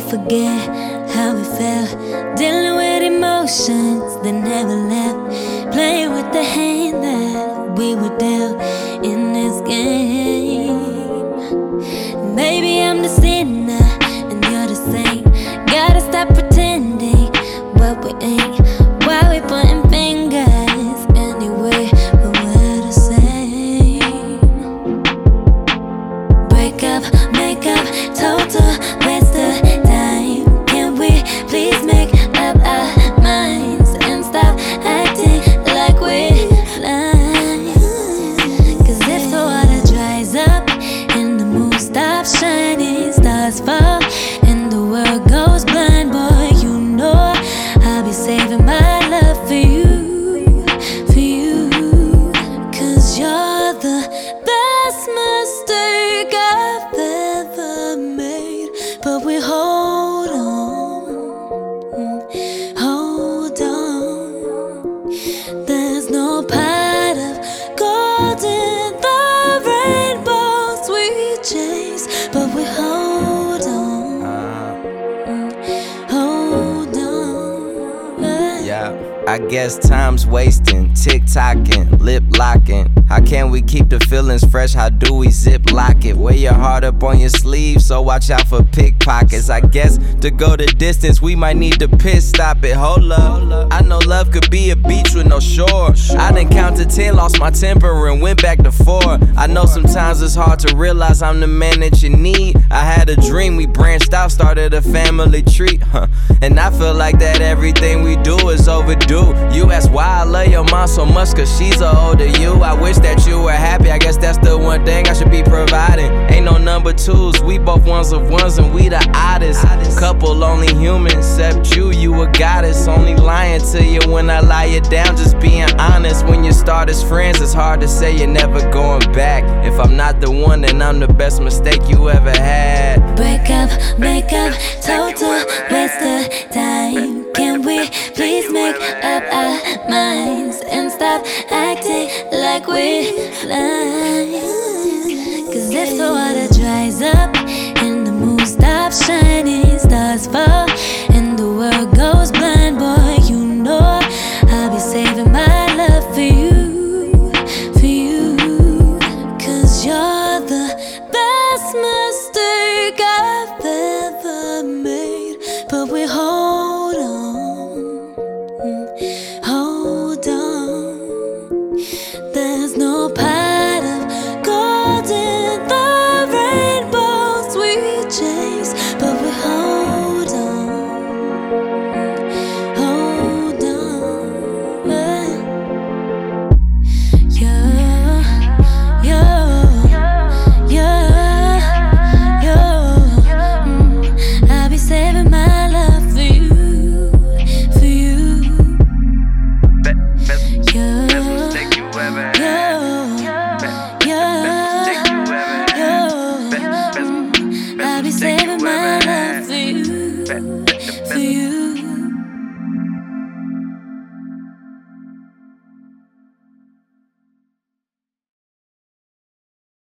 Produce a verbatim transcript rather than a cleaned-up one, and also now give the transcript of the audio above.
forget how we felt, dealing with emotions that never left, playing with the hand that we were dealt in this game. Maybe I'm the sinner and you're the saint. Gotta stop pretending what we ain't. Why we pointing fingers anyway, but we're the same. Break up, make up, total waste of time. Can we please make up our minds and stop acting like we're blind? Cause if the water dries up and the moon stops shining, stars fall and the world goes blind, boy, you know I'll be saving my love for you, for you. Cause you're the best mistake I've ever made. But we hold on, hold on. There's no pot of gold in the rainbows we chase, but we hold on, hold on. Yeah, I guess time's wasting, tick-tocking, lip-locking. How can we keep the feelings fresh? How do we zip-lock it? Wear your heart up on your sleeve, so watch out for pickpockets. I guess to go the distance, we might need to piss stop it. Hold up, I know love could be a beach with no shore. I done counted ten, lost my temper and went back to four. I know sometimes it's hard to realize I'm the man that you need. I had a dream, we branched out, started a family tree, huh? And I feel like that everything we do is overdue. You ask why I love your mom so much, cause she's a older you. I wish that you were happy, I guess that's the one thing I should be providing. Ain't no number twos, we both ones of ones and we the oddest couple, only human except you, you a goddess. Only lying to you when I lie you down, just being honest. When you start as friends, it's hard to say you're never going back. If I'm not the one, then I'm the best mistake you ever had. Break up, make up, total waste of time. Can we please make up our minds and stop acting like we're blind? Cause if the water dries up and the moon stops shining,